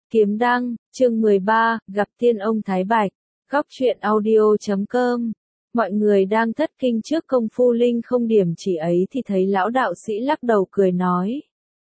Kiếm đăng, chương 13, gặp tiên ông Thái Bạch, góc truyện audio.com. Mọi người đang thất kinh trước công phu linh không điểm chỉ ấy thì thấy lão đạo sĩ lắc đầu cười nói.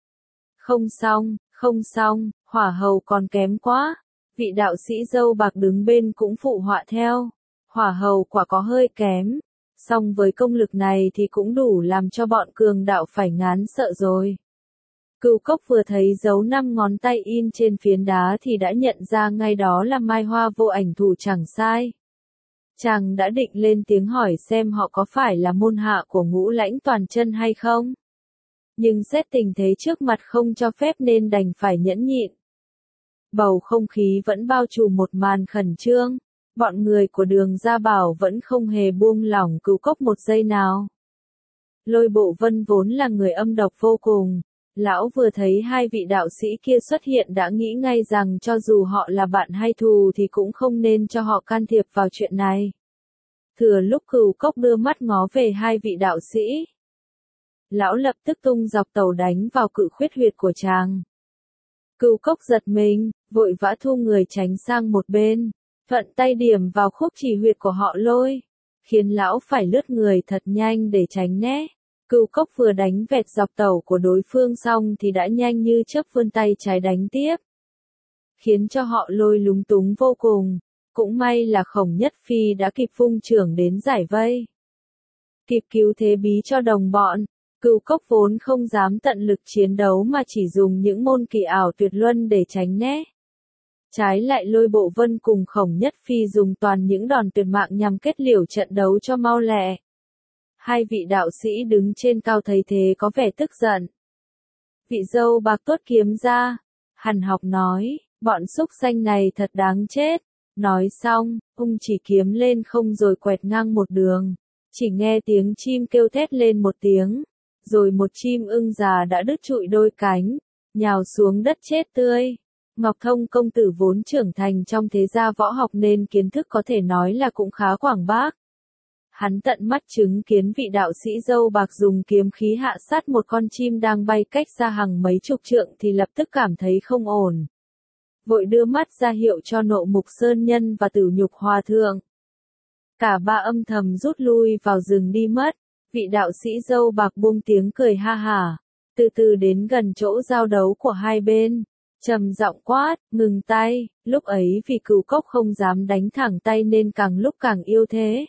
Không xong, hỏa hầu còn kém quá. Vị đạo sĩ dâu bạc đứng bên cũng phụ họa theo. Hỏa hầu quả có hơi kém. Song với công lực này thì cũng đủ làm cho bọn cường đạo phải ngán sợ rồi. Cửu Cốc vừa thấy dấu 5 ngón tay in trên phiến đá thì đã nhận ra ngay đó là Mai Hoa Vô Ảnh thủ chẳng sai. Chàng đã định lên tiếng hỏi xem họ có phải là môn hạ của Ngũ Lãnh Toàn Chân hay không. Nhưng xét tình thế trước mặt không cho phép nên đành phải nhẫn nhịn. Bầu không khí vẫn bao trùm một màn khẩn trương. Bọn người của Đường Gia Bảo vẫn không hề buông lỏng Cửu Cốc một giây nào. Lôi Bộ Vân vốn là người âm độc vô cùng. Lão vừa thấy hai vị đạo sĩ kia xuất hiện đã nghĩ ngay rằng cho dù họ là bạn hay thù thì cũng không nên cho họ can thiệp vào chuyện này. Thừa lúc Cửu Cốc đưa mắt ngó về hai vị đạo sĩ, lão lập tức tung dọc tàu đánh vào cự khuyết huyệt của chàng. Cửu Cốc giật mình, vội vã thu người tránh sang một bên, thuận tay điểm vào khúc chỉ huyệt của họ Lôi, khiến lão phải lướt người thật nhanh để tránh né. Cửu Cốc vừa đánh vẹt dọc tàu của đối phương xong thì đã nhanh như chớp vươn tay trái đánh tiếp, khiến cho họ Lôi lúng túng vô cùng. Cũng may là Khổng Nhất Phi đã kịp vung chưởng đến giải vây, kịp cứu thế bí cho đồng bọn. Cửu Cốc vốn không dám tận lực chiến đấu mà chỉ dùng những môn kỳ ảo tuyệt luân để tránh né. Trái lại Lôi Bộ Vân cùng Khổng Nhất Phi dùng toàn những đòn tuyệt mạng nhằm kết liễu trận đấu cho mau lẹ. Hai vị đạo sĩ đứng trên cao thấy thế có vẻ tức giận. Vị dâu bạc tuốt kiếm ra, hằn học nói, bọn súc sanh này thật đáng chết. Nói xong, ông chỉ kiếm lên không rồi quẹt ngang một đường. Chỉ nghe tiếng chim kêu thét lên một tiếng, rồi một chim ưng già đã đứt trụi đôi cánh, nhào xuống đất chết tươi. Ngọc Thông công tử vốn trưởng thành trong thế gia võ học nên kiến thức có thể nói là cũng khá quảng bác. Hắn tận mắt chứng kiến vị đạo sĩ dâu bạc dùng kiếm khí hạ sát một con chim đang bay cách xa hàng mấy chục trượng thì lập tức cảm thấy không ổn. Vội đưa mắt ra hiệu cho Nộ Mục Sơn Nhân và Tử Nhục Hòa Thượng. Cả ba âm thầm rút lui vào rừng đi mất. Vị đạo sĩ dâu bạc buông tiếng cười ha hả, từ từ đến gần chỗ giao đấu của hai bên, trầm giọng quát, ngừng tay. Lúc ấy vì Cửu Cốc không dám đánh thẳng tay nên càng lúc càng yêu thế.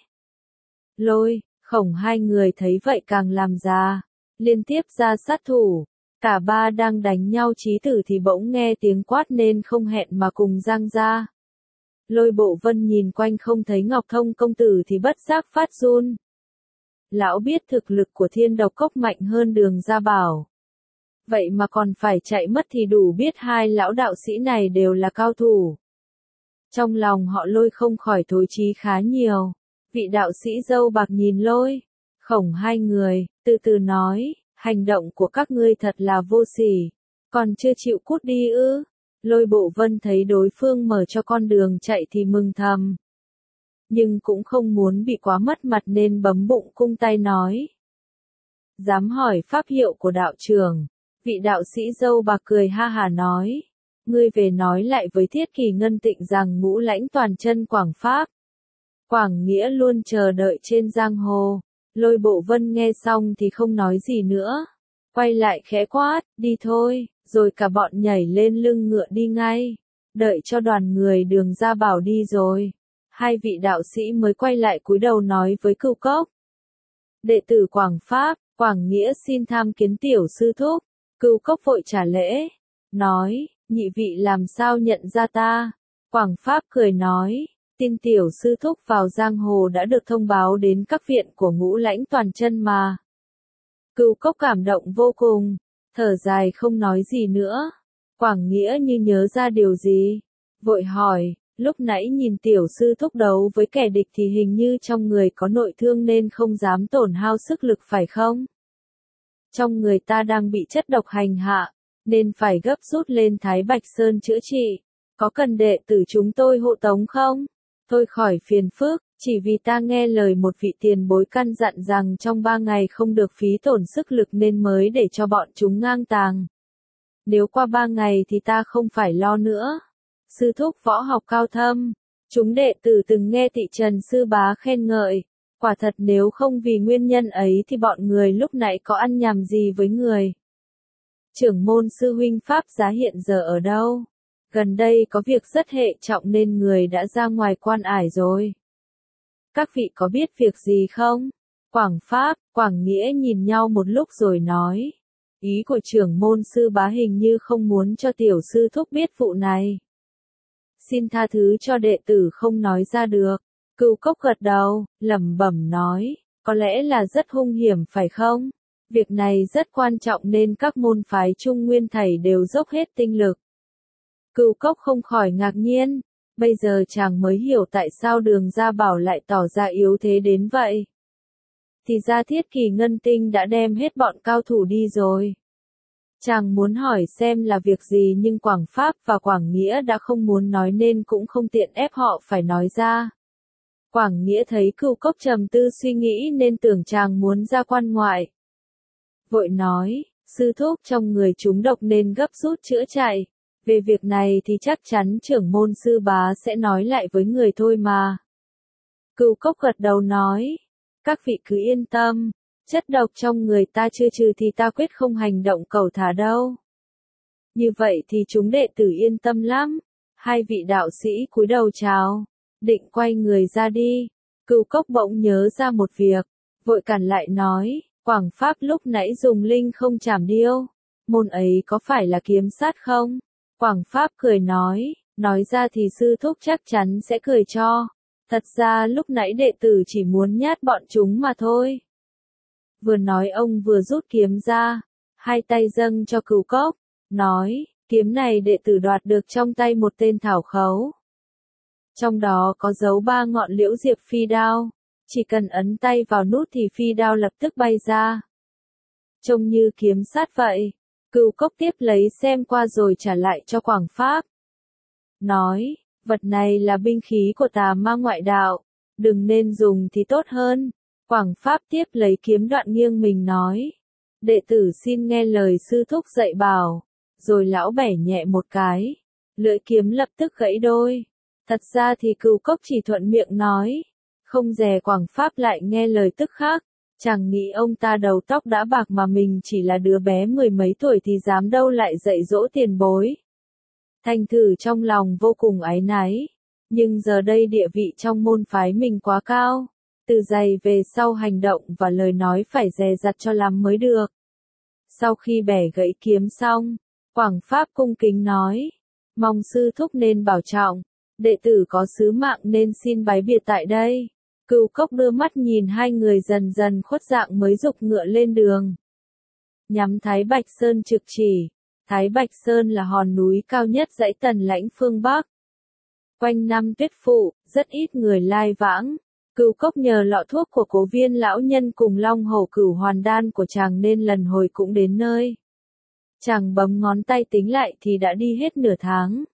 Lôi, Khổng hai người thấy vậy càng làm ra, liên tiếp ra sát thủ. Cả ba đang đánh nhau chí tử thì bỗng nghe tiếng quát nên không hẹn mà cùng giang ra. Lôi Bộ Vân nhìn quanh không thấy Ngọc Thông công tử thì bất giác phát run. Lão biết thực lực của Thiên Độc Cốc mạnh hơn Đường Gia Bảo. Vậy mà còn phải chạy mất thì đủ biết hai lão đạo sĩ này đều là cao thủ. Trong lòng họ Lôi không khỏi thối chí khá nhiều. Vị đạo sĩ dâu bạc nhìn Lôi, Khổng hai người, từ từ nói, hành động của các ngươi thật là vô sỉ, còn chưa chịu cút đi ư? Lôi Bộ Vân thấy đối phương mở cho con đường chạy thì mừng thầm. Nhưng cũng không muốn bị quá mất mặt nên bấm bụng cung tay nói. Dám hỏi pháp hiệu của đạo trưởng. Vị đạo sĩ dâu bạc cười ha hả nói. Ngươi về nói lại với Thiết Kỳ Ngân Tịnh rằng Ngũ Lãnh Toàn Chân Quảng Pháp. Quảng Nghĩa luôn chờ đợi trên giang hồ. Lôi Bộ Vân nghe xong thì không nói gì nữa. Quay lại khẽ quát, đi thôi, rồi cả bọn nhảy lên lưng ngựa đi ngay. Đợi cho đoàn người Đường Gia Bảo đi rồi. Hai vị đạo sĩ mới quay lại cúi đầu nói với Cửu Cốc. Đệ tử Quảng Pháp, Quảng Nghĩa xin tham kiến tiểu sư thúc. Cửu Cốc vội trả lễ, nói, nhị vị làm sao nhận ra ta? Quảng Pháp cười nói, tin tiểu sư thúc vào giang hồ đã được thông báo đến các viện của Ngũ Lãnh Toàn Chân mà. Cửu Cốc cảm động vô cùng, thở dài không nói gì nữa. Quảng Nghĩa như nhớ ra điều gì, vội hỏi, lúc nãy nhìn tiểu sư thúc đấu với kẻ địch thì hình như trong người có nội thương nên không dám tổn hao sức lực phải không? Trong người ta đang bị chất độc hành hạ, nên phải gấp rút lên Thái Bạch Sơn chữa trị. Có cần đệ tử chúng tôi hộ tống không? Thôi khỏi phiền phức, chỉ vì ta nghe lời một vị tiền bối căn dặn rằng trong 3 ngày không được phí tổn sức lực nên mới để cho bọn chúng ngang tàng. Nếu qua 3 ngày thì ta không phải lo nữa. Sư thúc võ học cao thâm. Chúng đệ tử từng nghe Tị Trần sư bá khen ngợi. Quả thật nếu không vì nguyên nhân ấy thì bọn người lúc nãy có ăn nhầm gì với người. Trưởng môn sư huynh Pháp Giá hiện giờ ở đâu? Gần đây có việc rất hệ trọng nên người đã ra ngoài quan ải rồi. Các vị có biết việc gì không? Quảng Pháp, Quảng Nghĩa nhìn nhau một lúc rồi nói. Ý của trưởng môn sư bá hình như không muốn cho tiểu sư thúc biết vụ này. Xin tha thứ cho đệ tử không nói ra được. Cửu Cốc gật đầu, lẩm bẩm nói, có lẽ là rất hung hiểm phải không? Việc này rất quan trọng nên các môn phái Trung Nguyên thảy đều dốc hết tinh lực. Cửu Cốc không khỏi ngạc nhiên, bây giờ chàng mới hiểu tại sao Đường Gia Bảo lại tỏ ra yếu thế đến vậy. Thì ra Thiết Kỳ Ngân Tinh đã đem hết bọn cao thủ đi rồi. Chàng muốn hỏi xem là việc gì nhưng Quảng Pháp và Quảng Nghĩa đã không muốn nói nên cũng không tiện ép họ phải nói ra. Quảng Nghĩa thấy Cửu Cốc trầm tư suy nghĩ nên tưởng chàng muốn ra quan ngoại. Vội nói, sư thúc trong người chúng độc nên gấp rút chữa chạy. Về việc này thì chắc chắn trưởng môn sư bá sẽ nói lại với người thôi mà. Cửu Cốc gật đầu nói, các vị cứ yên tâm, chất độc trong người ta chưa trừ thì ta quyết không hành động cẩu thả đâu. Như vậy thì chúng đệ tử yên tâm lắm. Hai vị đạo sĩ cúi đầu chào, định quay người ra đi. Cửu Cốc bỗng nhớ ra một việc, vội cản lại nói, Quảng Pháp lúc nãy dùng linh không chảm điêu, môn ấy có phải là kiếm sát không? Quảng Pháp cười nói ra thì sư thúc chắc chắn sẽ cười cho. Thật ra lúc nãy đệ tử chỉ muốn nhát bọn chúng mà thôi. Vừa nói ông vừa rút kiếm ra, hai tay dâng cho Cửu Cốc, nói, kiếm này đệ tử đoạt được trong tay một tên thảo khấu. Trong đó có dấu 3 ngọn liễu diệp phi đao, chỉ cần ấn tay vào nút thì phi đao lập tức bay ra. Trông như kiếm sát vậy. Cửu Cốc tiếp lấy xem qua rồi trả lại cho Quảng Pháp. Nói, vật này là binh khí của tà ma ngoại đạo, đừng nên dùng thì tốt hơn. Quảng Pháp tiếp lấy kiếm đoạn nghiêng mình nói, đệ tử xin nghe lời sư thúc dạy bảo, rồi lão bẻ nhẹ một cái, lưỡi kiếm lập tức gãy đôi. Thật ra thì Cửu Cốc chỉ thuận miệng nói, không dè Quảng Pháp lại nghe lời tức khắc. Chẳng nghĩ ông ta đầu tóc đã bạc mà mình chỉ là đứa bé 10 mấy tuổi thì dám đâu lại dạy dỗ tiền bối. Thành thử trong lòng vô cùng áy náy, nhưng giờ đây địa vị trong môn phái mình quá cao, từ giày về sau hành động và lời nói phải dè dặt cho lắm mới được. Sau khi bẻ gãy kiếm xong, Quảng Pháp cung kính nói, mong sư thúc nên bảo trọng, đệ tử có sứ mạng nên xin bái biệt tại đây. Cửu Cốc đưa mắt nhìn hai người dần dần khuất dạng mới giục ngựa lên đường. Nhắm Thái Bạch Sơn trực chỉ. Thái Bạch Sơn là hòn núi cao nhất dãy Tần Lãnh phương Bắc. Quanh năm tuyết phụ, rất ít người lai vãng. Cửu Cốc nhờ lọ thuốc của Cố Viên lão nhân cùng Long Hổ Cửu Hoàn đan của chàng nên lần hồi cũng đến nơi. Chàng bấm ngón tay tính lại thì đã đi hết nửa tháng.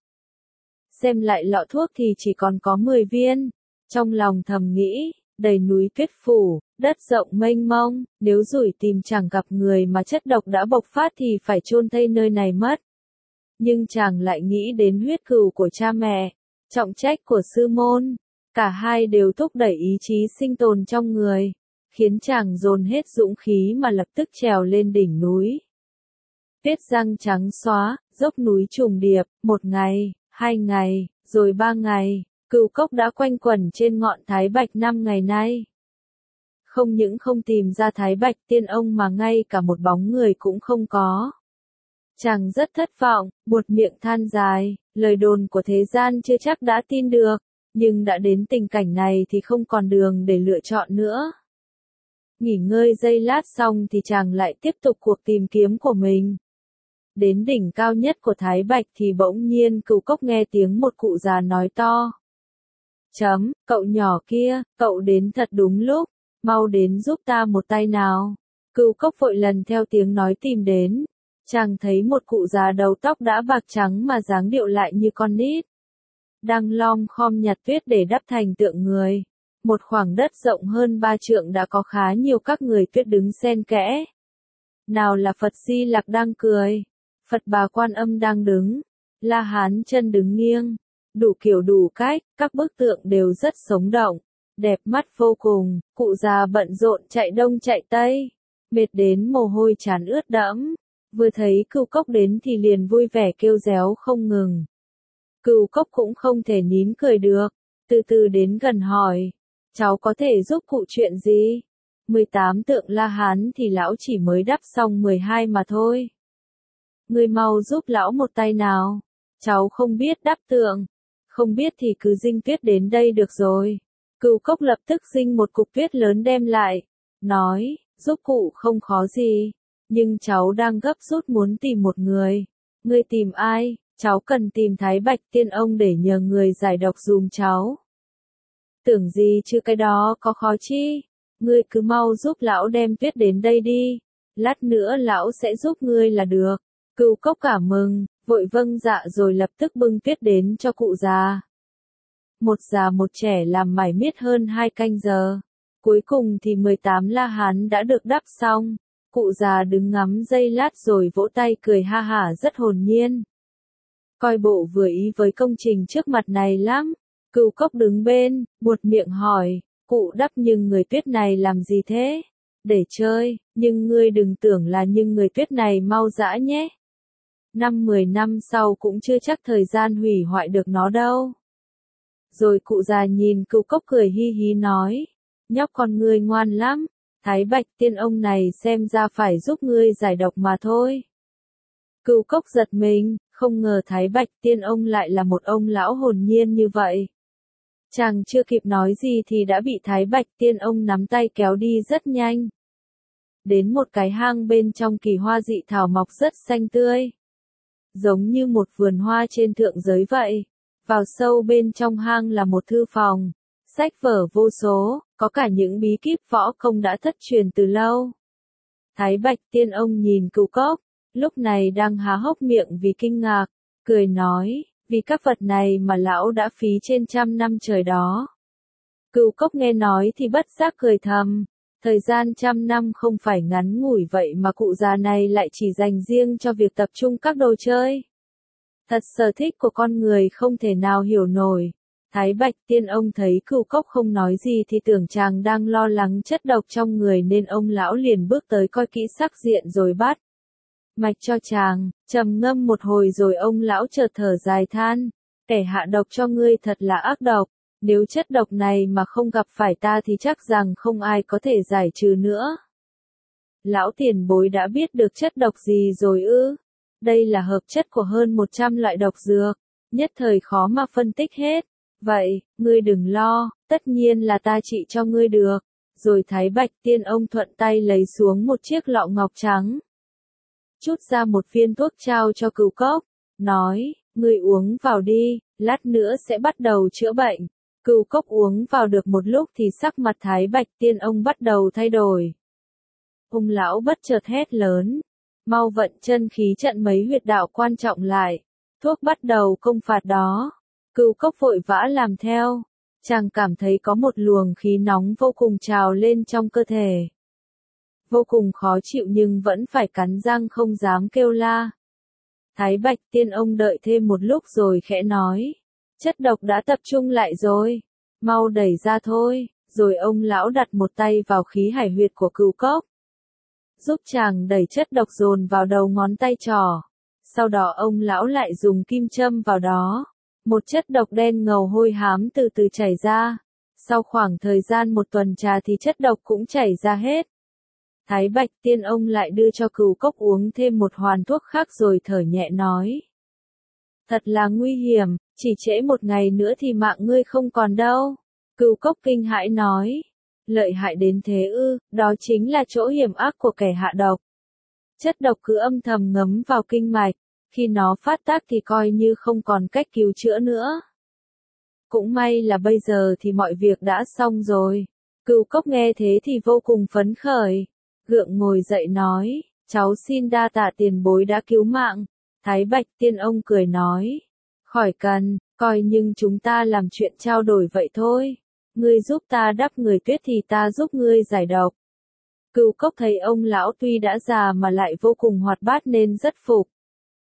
Xem lại lọ thuốc thì chỉ còn có 10 viên. Trong lòng thầm nghĩ, đầy núi tuyết phủ, đất rộng mênh mông, nếu rủi tìm chẳng gặp người mà chất độc đã bộc phát thì phải chôn thây nơi này mất. Nhưng chàng lại nghĩ đến huyết cừu của cha mẹ, trọng trách của sư môn, cả hai đều thúc đẩy ý chí sinh tồn trong người, khiến chàng dồn hết dũng khí mà lập tức trèo lên đỉnh núi. Tuyết răng trắng xóa, dốc núi trùng điệp, 1 ngày, 2 ngày, rồi 3 ngày. Cửu Cốc đã quanh quẩn trên ngọn Thái Bạch 5 ngày nay. Không những không tìm ra Thái Bạch Tiên Ông mà ngay cả một bóng người cũng không có. Chàng rất thất vọng, buột miệng than dài, lời đồn của thế gian chưa chắc đã tin được, nhưng đã đến tình cảnh này thì không còn đường để lựa chọn nữa. Nghỉ ngơi giây lát xong thì chàng lại tiếp tục cuộc tìm kiếm của mình. Đến đỉnh cao nhất của Thái Bạch thì bỗng nhiên Cửu Cốc nghe tiếng một cụ già nói to. Cậu nhỏ kia, cậu đến thật đúng lúc, mau đến giúp ta một tay nào. Cửu Cốc vội lần theo tiếng nói tìm đến. Chàng thấy một cụ già đầu tóc đã bạc trắng mà dáng điệu lại như con nít. Đang lom khom nhặt tuyết để đắp thành tượng người. Một khoảng đất rộng hơn 3 trượng đã có khá nhiều các người tuyết đứng xen kẽ. Nào là Phật Di Lặc đang cười, Phật Bà Quan Âm đang đứng, La Hán chân đứng nghiêng, đủ kiểu đủ cách, các bức tượng đều rất sống động, đẹp mắt vô cùng, cụ già bận rộn chạy đông chạy tây, mệt đến mồ hôi trán ướt đẫm, vừa thấy Cửu Cốc đến thì liền vui vẻ kêu réo không ngừng. Cửu Cốc cũng không thể nín cười được, từ từ đến gần hỏi, cháu có thể giúp cụ chuyện gì? 18 tượng La Hán thì lão chỉ mới đắp xong 12 mà thôi. Ngươi mau giúp lão một tay nào, cháu không biết đắp tượng, không biết thì cứ dinh tuyết đến đây được rồi. Cửu Cốc lập tức dinh một cục tuyết lớn đem lại, nói, giúp cụ không khó gì, nhưng cháu đang gấp rút muốn tìm một người. Ngươi tìm ai? Cháu cần tìm Thái Bạch Tiên Ông để nhờ người giải độc dùm cháu. Tưởng gì chứ cái đó có khó chi, ngươi cứ mau giúp lão đem tuyết đến đây đi, lát nữa lão sẽ giúp ngươi là được. Cửu Cốc cảm mừng, vội vâng dạ rồi lập tức bưng tuyết đến cho cụ già. Một già một trẻ làm mải miết hơn 2 canh giờ. Cuối cùng thì 18 La Hán đã được đắp xong. Cụ già đứng ngắm giây lát rồi vỗ tay cười ha hả rất hồn nhiên. Coi bộ vừa ý với công trình trước mặt này lắm. Cửu Cốc đứng bên, buột miệng hỏi, cụ đắp nhưng người tuyết này làm gì thế? Để chơi, nhưng ngươi đừng tưởng là nhưng người tuyết này mau dã nhé. 5-10 năm sau cũng chưa chắc thời gian hủy hoại được nó đâu. Rồi cụ già nhìn Cửu Cốc cười hi hí nói, nhóc con ngươi ngoan lắm, Thái Bạch Tiên Ông này xem ra phải giúp ngươi giải độc mà thôi. Cửu Cốc giật mình, không ngờ Thái Bạch Tiên Ông lại là một ông lão hồn nhiên như vậy. Chàng chưa kịp nói gì thì đã bị Thái Bạch Tiên Ông nắm tay kéo đi rất nhanh. Đến một cái hang bên trong kỳ hoa dị thảo mọc rất xanh tươi. Giống như một vườn hoa trên thượng giới vậy. Vào sâu bên trong hang là một thư phòng. Sách vở vô số, có cả những bí kíp võ công đã thất truyền từ lâu. Thái Bạch Tiên Ông nhìn Cửu Cốc, lúc này đang há hốc miệng vì kinh ngạc, cười nói, vì các vật này mà lão đã phí trên 100 năm trời đó. Cửu Cốc nghe nói thì bất giác cười thầm, thời gian 100 năm không phải ngắn ngủi vậy mà cụ già này lại chỉ dành riêng cho việc tập trung các đồ chơi. Thật sở thích của con người không thể nào hiểu nổi. Thái Bạch Tiên Ông thấy Cửu Cốc không nói gì thì tưởng chàng đang lo lắng chất độc trong người nên ông lão liền bước tới coi kỹ sắc diện rồi bắt mạch cho chàng, trầm ngâm một hồi rồi ông lão chợt thở dài than, kẻ hạ độc cho ngươi thật là ác độc, nếu chất độc này mà không gặp phải ta thì chắc rằng không ai có thể giải trừ nữa. Lão tiền bối đã biết được chất độc gì rồi ư? Đây là hợp chất của hơn 100 loại độc dược, nhất thời khó mà phân tích hết. Vậy, ngươi đừng lo, tất nhiên là ta trị cho ngươi được. Rồi Thái Bạch Tiên Ông thuận tay lấy xuống một chiếc lọ ngọc trắng. Chút ra một viên thuốc trao cho Cửu Cốc, nói, ngươi uống vào đi, lát nữa sẽ bắt đầu chữa bệnh. Cửu Cốc uống vào được một lúc thì sắc mặt Thái Bạch Tiên Ông bắt đầu thay đổi. Ông lão bất chợt hét lớn, mau vận chân khí trận mấy huyệt đạo quan trọng lại, thuốc bắt đầu công phạt đó. Cửu Cốc vội vã làm theo, chàng cảm thấy có một luồng khí nóng vô cùng trào lên trong cơ thể. Vô cùng khó chịu nhưng vẫn phải cắn răng không dám kêu la. Thái Bạch Tiên Ông đợi thêm một lúc rồi khẽ nói, chất độc đã tập trung lại rồi, mau đẩy ra thôi, rồi ông lão đặt một tay vào khí hải huyệt của Cửu Cốc. Giúp chàng đẩy chất độc dồn vào đầu ngón tay trỏ. Sau đó ông lão lại dùng kim châm vào đó. Một chất độc đen ngầu hôi hám từ từ chảy ra. Sau khoảng thời gian 1 tuần trà thì chất độc cũng chảy ra hết. Thái Bạch Tiên Ông lại đưa cho Cửu Cốc uống thêm một hoàn thuốc khác rồi thở nhẹ nói. Thật là nguy hiểm, chỉ trễ 1 ngày nữa thì mạng ngươi không còn đâu. Cửu Cốc kinh hãi nói. Lợi hại đến thế ư, đó chính là chỗ hiểm ác của kẻ hạ độc. Chất độc cứ âm thầm ngấm vào kinh mạch, khi nó phát tác thì coi như không còn cách cứu chữa nữa. Cũng may là bây giờ thì mọi việc đã xong rồi. Cửu Cốc nghe thế thì vô cùng phấn khởi, gượng ngồi dậy nói, cháu xin đa tạ tiền bối đã cứu mạng. Thái Bạch Tiên Ông cười nói, khỏi cần, coi nhưng chúng ta làm chuyện trao đổi vậy thôi. Ngươi giúp ta đắp người tuyết thì ta giúp ngươi giải độc. Cửu Cốc thấy ông lão tuy đã già mà lại vô cùng hoạt bát nên rất phục.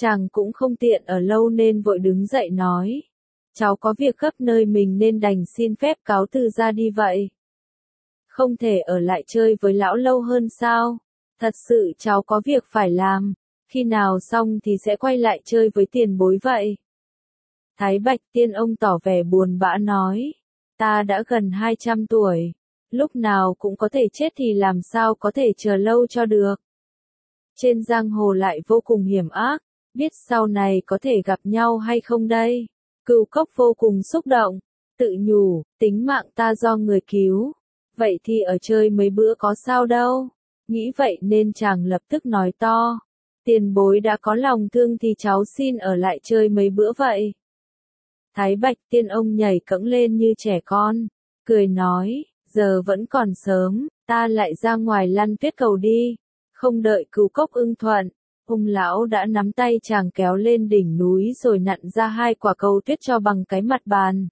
Chàng cũng không tiện ở lâu nên vội đứng dậy nói. Cháu có việc gấp nơi mình nên đành xin phép cáo từ ra đi vậy. Không thể ở lại chơi với lão lâu hơn sao? Thật sự cháu có việc phải làm. Khi nào xong thì sẽ quay lại chơi với tiền bối vậy. Thái Bạch Tiên ông tỏ vẻ buồn bã nói. Ta đã gần 200 tuổi. Lúc nào cũng có thể chết thì làm sao có thể chờ lâu cho được. Trên giang hồ lại vô cùng hiểm ác. Biết sau này có thể gặp nhau hay không đây? Cửu Cốc vô cùng xúc động. Tự nhủ, tính mạng ta do người cứu. Vậy thì ở chơi mấy bữa có sao đâu. Nghĩ vậy nên chàng lập tức nói to. Tiền bối đã có lòng thương thì cháu xin ở lại chơi mấy bữa vậy. Thái Bạch Tiên ông nhảy cẫng lên như trẻ con. Cười nói, giờ vẫn còn sớm, ta lại ra ngoài lăn tuyết cầu đi. Không đợi Cửu Cốc ưng thuận, ông lão đã nắm tay chàng kéo lên đỉnh núi rồi nặn ra 2 quả cầu tuyết cho bằng cái mặt bàn.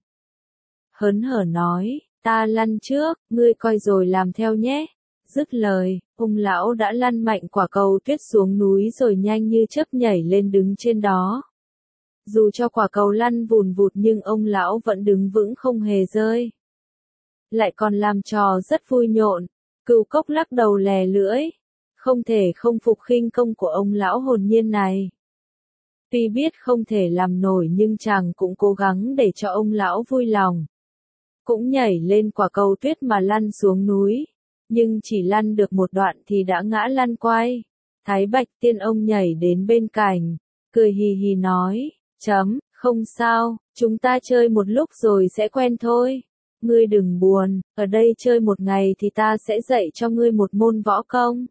Hớn hở nói, ta lăn trước, ngươi coi rồi làm theo nhé. Dứt lời, ông lão đã lăn mạnh quả cầu tuyết xuống núi rồi nhanh như chớp nhảy lên đứng trên đó. Dù cho quả cầu lăn vùn vụt nhưng ông lão vẫn đứng vững không hề rơi. Lại còn làm trò rất vui nhộn. Cửu Cốc lắc đầu lè lưỡi. Không thể không phục khinh công của ông lão hồn nhiên này. Tuy biết không thể làm nổi nhưng chàng cũng cố gắng để cho ông lão vui lòng. Cũng nhảy lên quả cầu tuyết mà lăn xuống núi. Nhưng chỉ lăn được một đoạn thì đã ngã lăn quay. Thái Bạch Tiên ông nhảy đến bên cạnh, cười hì hì nói, không sao, chúng ta chơi một lúc rồi sẽ quen thôi. Ngươi đừng buồn, ở đây chơi một ngày thì ta sẽ dạy cho ngươi một môn võ công.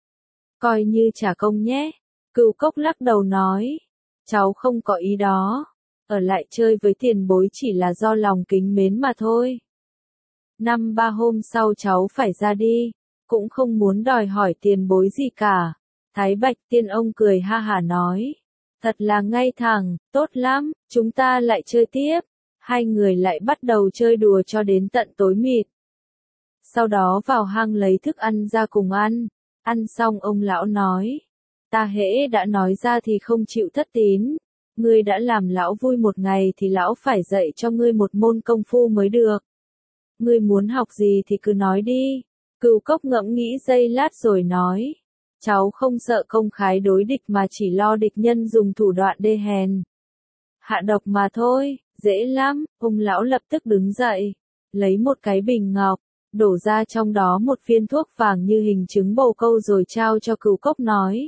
Coi như trả công nhé. Cửu Cốc lắc đầu nói, cháu không có ý đó. Ở lại chơi với tiền bối chỉ là do lòng kính mến mà thôi. 5-3 hôm sau cháu phải ra đi, cũng không muốn đòi hỏi tiền bối gì cả. Thái Bạch Tiên ông cười ha hả nói, thật là ngay thẳng, tốt lắm, chúng ta lại chơi tiếp. Hai người lại bắt đầu chơi đùa cho đến tận tối mịt. Sau đó vào hang lấy thức ăn ra cùng ăn. Ăn xong ông lão nói, ta hễ đã nói ra thì không chịu thất tín. Ngươi đã làm lão vui một ngày thì lão phải dạy cho ngươi một môn công phu mới được. Ngươi muốn học gì thì cứ nói đi. Cửu Cốc ngẫm nghĩ giây lát rồi nói, cháu không sợ công khai đối địch mà chỉ lo địch nhân dùng thủ đoạn đê hèn. Hạ độc mà thôi, dễ lắm. Ông lão lập tức đứng dậy, lấy một cái bình ngọc, đổ ra trong đó một viên thuốc vàng như hình trứng bồ câu rồi trao cho Cửu Cốc nói.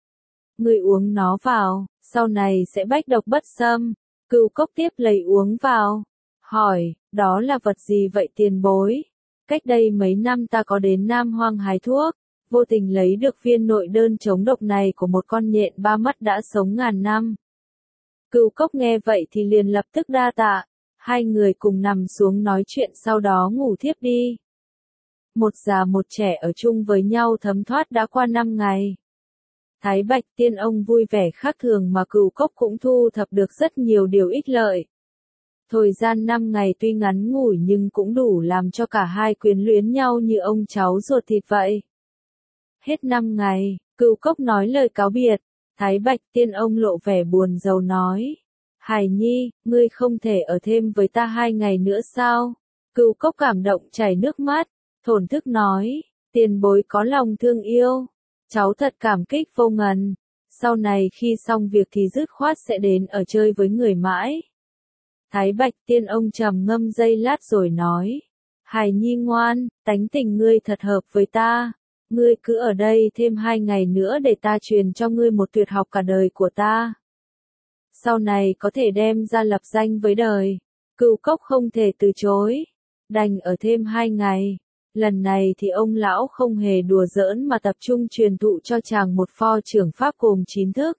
Ngươi uống nó vào, sau này sẽ bách độc bất xâm. Cửu Cốc tiếp lấy uống vào. Hỏi, đó là vật gì vậy tiền bối? Cách đây mấy năm ta có đến Nam Hoang hái thuốc, vô tình lấy được viên nội đơn chống độc này của một con nhện 3 mắt đã sống ngàn năm. Cửu Cốc nghe vậy thì liền lập tức đa tạ. Hai người cùng nằm xuống nói chuyện sau đó ngủ thiếp đi. Một già một trẻ ở chung với nhau thấm thoát đã qua 5 ngày. Thái Bạch Tiên ông vui vẻ khác thường mà Cửu Cốc cũng thu thập được rất nhiều điều ích lợi. Thời gian 5 ngày tuy ngắn ngủi nhưng cũng đủ làm cho cả hai quyến luyến nhau như ông cháu ruột thịt vậy. Hết 5 ngày, Cửu Cốc nói lời cáo biệt. Thái Bạch Tiên ông lộ vẻ buồn rầu nói, Hải Nhi, ngươi không thể ở thêm với ta 2 ngày nữa sao? Cửu Cốc cảm động chảy nước mắt, thổn thức nói, tiền bối có lòng thương yêu, cháu thật cảm kích vô ngần, sau này khi xong việc thì dứt khoát sẽ đến ở chơi với người mãi. Thái Bạch Tiên ông trầm ngâm giây lát rồi nói, Hải Nhi ngoan, tánh tình ngươi thật hợp với ta. Ngươi cứ ở đây thêm 2 ngày nữa để ta truyền cho ngươi một tuyệt học cả đời của ta. Sau này có thể đem ra lập danh với đời. Cửu Cốc không thể từ chối. Đành ở thêm 2 ngày. Lần này thì ông lão không hề đùa giỡn mà tập trung truyền thụ cho chàng một pho trưởng pháp gồm 9 thức.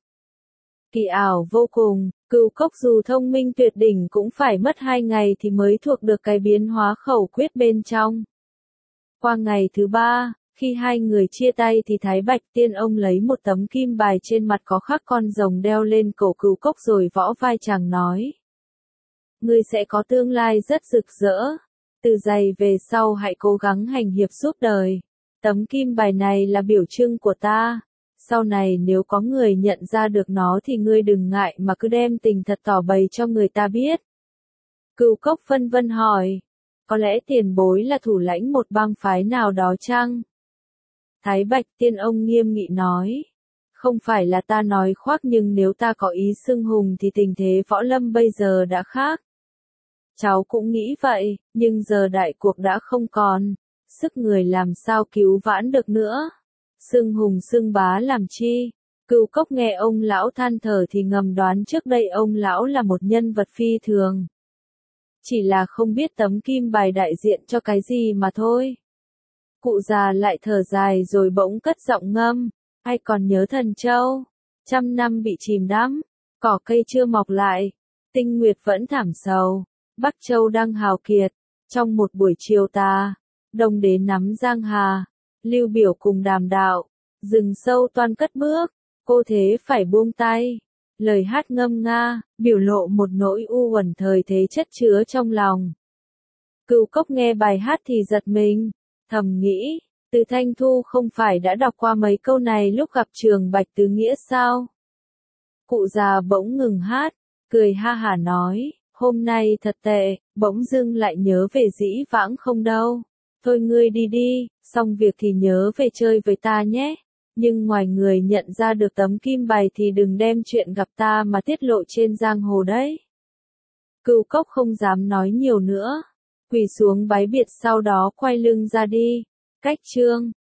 Kỳ ảo vô cùng, Cửu Cốc dù thông minh tuyệt đỉnh cũng phải mất 2 ngày thì mới thuộc được cái biến hóa khẩu quyết bên trong. Qua ngày thứ 3, khi hai người chia tay thì Thái Bạch Tiên ông lấy một tấm kim bài trên mặt có khắc con rồng đeo lên cổ Cửu Cốc rồi võ vai chàng nói. Ngươi sẽ có tương lai rất rực rỡ. Từ giày về sau hãy cố gắng hành hiệp suốt đời. Tấm kim bài này là biểu trưng của ta. Sau này nếu có người nhận ra được nó thì ngươi đừng ngại mà cứ đem tình thật tỏ bày cho người ta biết. Cửu Cốc phân vân hỏi, có lẽ tiền bối là thủ lãnh một bang phái nào đó chăng? Thái Bạch Tiên ông nghiêm nghị nói, không phải là ta nói khoác nhưng nếu ta có ý xưng hùng thì tình thế võ lâm bây giờ đã khác. Cháu cũng nghĩ vậy, nhưng giờ đại cuộc đã không còn, sức người làm sao cứu vãn được nữa. Xưng hùng xưng bá làm chi? Cửu Cốc nghe ông lão than thở thì ngầm đoán trước đây ông lão là một nhân vật phi thường. Chỉ là không biết tấm kim bài đại diện cho cái gì mà thôi. Cụ già lại thở dài rồi bỗng cất giọng ngâm, ai còn nhớ Thần Châu? 100 năm bị chìm đắm, cỏ cây chưa mọc lại, tinh nguyệt vẫn thảm sầu, Bắc Châu đang hào kiệt. Trong một buổi chiều tà, Đông Đế nắm giang hà, Lưu Biểu cùng đàm đạo, rừng sâu toan cất bước, cô thế phải buông tay. Lời hát ngâm nga, biểu lộ một nỗi u uẩn thời thế chất chứa trong lòng. Cửu Cốc nghe bài hát thì giật mình, thầm nghĩ, Từ Thanh Thu không phải đã đọc qua mấy câu này lúc gặp Trường Bạch Tứ Nghĩa sao? Cụ già bỗng ngừng hát, cười ha hả nói, hôm nay thật tệ, bỗng dưng lại nhớ về dĩ vãng không đâu. Thôi ngươi đi đi, xong việc thì nhớ về chơi với ta nhé. Nhưng ngoài người nhận ra được tấm kim bài thì đừng đem chuyện gặp ta mà tiết lộ trên giang hồ đấy. Cửu Cốc không dám nói nhiều nữa, quỳ xuống bái biệt sau đó quay lưng ra đi. Cách chương